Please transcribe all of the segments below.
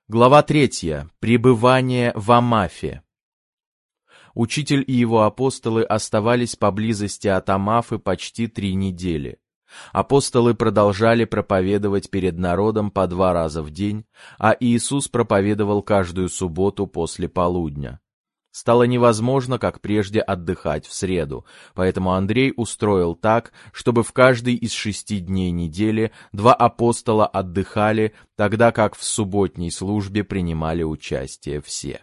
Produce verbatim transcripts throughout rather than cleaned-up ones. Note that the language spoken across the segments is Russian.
Глава третья. Пребывание в Амафе. Учитель и его апостолы оставались поблизости от Амафы почти три недели. Апостолы продолжали проповедовать перед народом по два раза в день, а Иисус проповедовал каждую субботу после полудня. Стало невозможно, как прежде, отдыхать в среду, поэтому Андрей устроил так, чтобы в каждый из шести дней недели два апостола отдыхали, тогда как в субботней службе принимали участие все.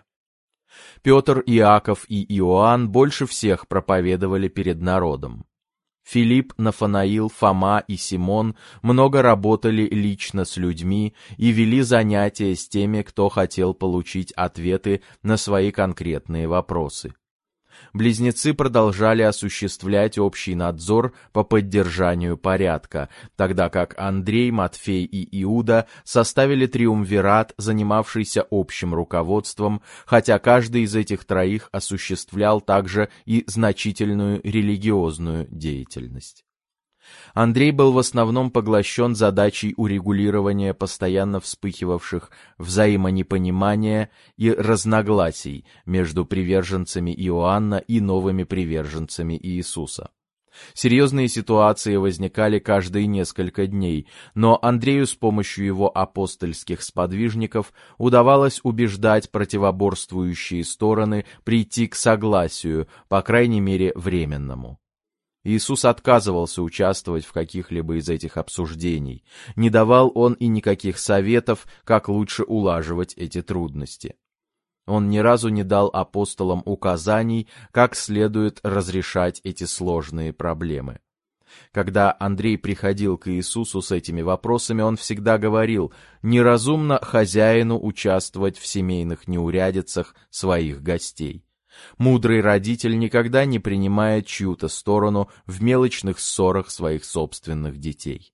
Петр, Иаков и Иоанн больше всех проповедовали перед народом. Филипп, Нафанаил, Фома и Симон много работали лично с людьми и вели занятия с теми, кто хотел получить ответы на свои конкретные вопросы. Близнецы продолжали осуществлять общий надзор по поддержанию порядка, тогда как Андрей, Матфей и Иуда составили триумвират, занимавшийся общим руководством, хотя каждый из этих троих осуществлял также и значительную религиозную деятельность. Андрей был в основном поглощен задачей урегулирования постоянно вспыхивавших взаимонепонимания и разногласий между приверженцами Иоанна и новыми приверженцами Иисуса. Серьезные ситуации возникали каждые несколько дней, но Андрею с помощью его апостольских сподвижников удавалось убеждать противоборствующие стороны прийти к согласию, по крайней мере временному. Иисус отказывался участвовать в каких-либо из этих обсуждений, не давал он и никаких советов, как лучше улаживать эти трудности. Он ни разу не дал апостолам указаний, как следует разрешать эти сложные проблемы. Когда Андрей приходил к Иисусу с этими вопросами, он всегда говорил: «Неразумно хозяину участвовать в семейных неурядицах своих гостей». Мудрый родитель никогда не принимает чью-то сторону в мелочных ссорах своих собственных детей.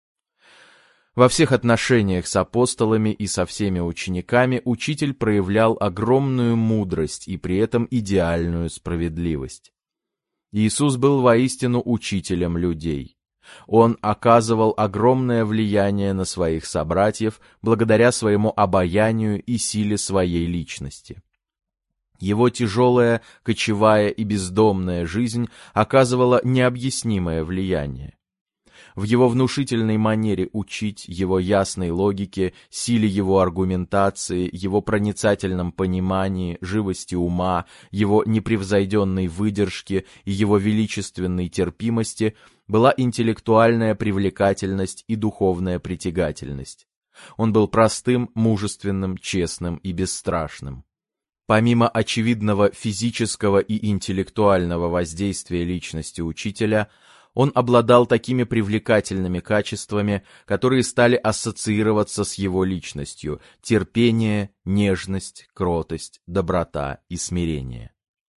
Во всех отношениях с апостолами и со всеми учениками учитель проявлял огромную мудрость и при этом идеальную справедливость. Иисус был воистину учителем людей. Он оказывал огромное влияние на своих собратьев благодаря своему обаянию и силе своей личности. Его тяжелая, кочевая и бездомная жизнь оказывала необъяснимое влияние. В его внушительной манере учить, его ясной логике, силе его аргументации, его проницательном понимании, живости ума, его непревзойденной выдержке и его величественной терпимости была интеллектуальная привлекательность и духовная притягательность. Он был простым, мужественным, честным и бесстрашным. Помимо очевидного физического и интеллектуального воздействия личности учителя, он обладал такими привлекательными качествами, которые стали ассоциироваться с его личностью: терпение, нежность, кротость, доброта и смирение.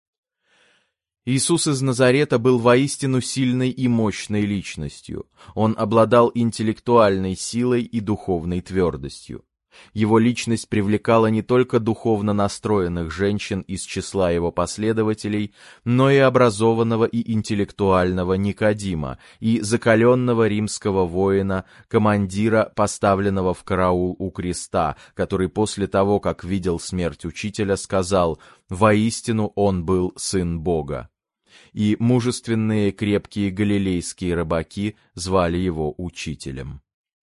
Иисус из Назарета был воистину сильной и мощной личностью. Он обладал интеллектуальной силой и духовной твердостью. Его личность привлекала не только духовно настроенных женщин из числа его последователей, но и образованного и интеллектуального Никодима, и закаленного римского воина, командира, поставленного в караул у креста, который после того, как видел смерть учителя, сказал: «Воистину он был сын Бога». И мужественные крепкие галилейские рыбаки звали его учителем.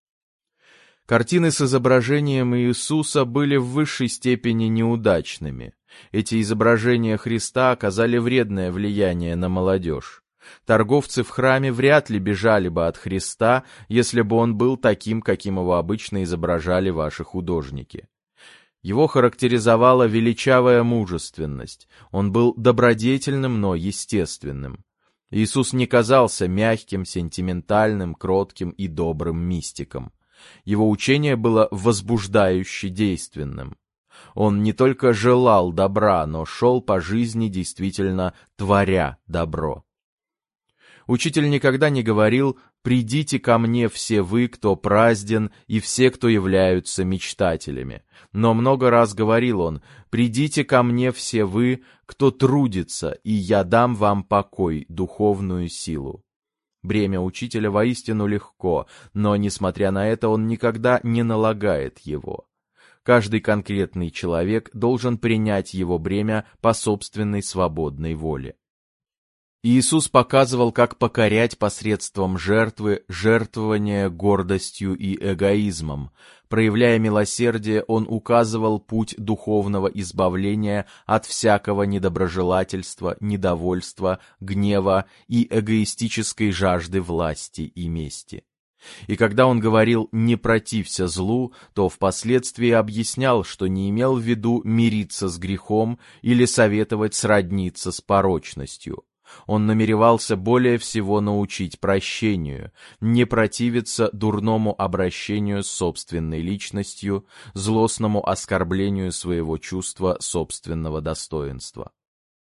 Картины с изображением Иисуса были в высшей степени неудачными. Эти изображения Христа оказали вредное влияние на молодежь. Торговцы в храме вряд ли бежали бы от Христа, если бы он был таким, каким его обычно изображали ваши художники. Его характеризовала величавая мужественность. Он был добродетельным, но естественным. Иисус не казался мягким, сентиментальным, кротким и добрым мистиком. Его учение было возбуждающе действенным. Он не только желал добра, но шел по жизни, действительно творя добро. Учитель никогда не говорил: «Придите ко мне все вы, кто празден, и все, кто являются мечтателями». Но много раз говорил он: «Придите ко мне все вы, кто трудится, и я дам вам покой, духовную силу». Бремя учителя воистину легко, но, несмотря на это, он никогда не налагает его. Каждый конкретный человек должен принять его бремя по собственной свободной воле. Иисус показывал, как покорять посредством жертвы, жертвования гордостью и эгоизмом. Проявляя милосердие, Он указывал путь духовного избавления от всякого недоброжелательства, недовольства, гнева и эгоистической жажды власти и мести. И когда Он говорил «не протився злу», то впоследствии объяснял, что не имел в виду мириться с грехом или советовать сродниться с порочностью. Он намеревался более всего научить прощению, не противиться дурному обращению с собственной личностью, злостному оскорблению своего чувства собственного достоинства.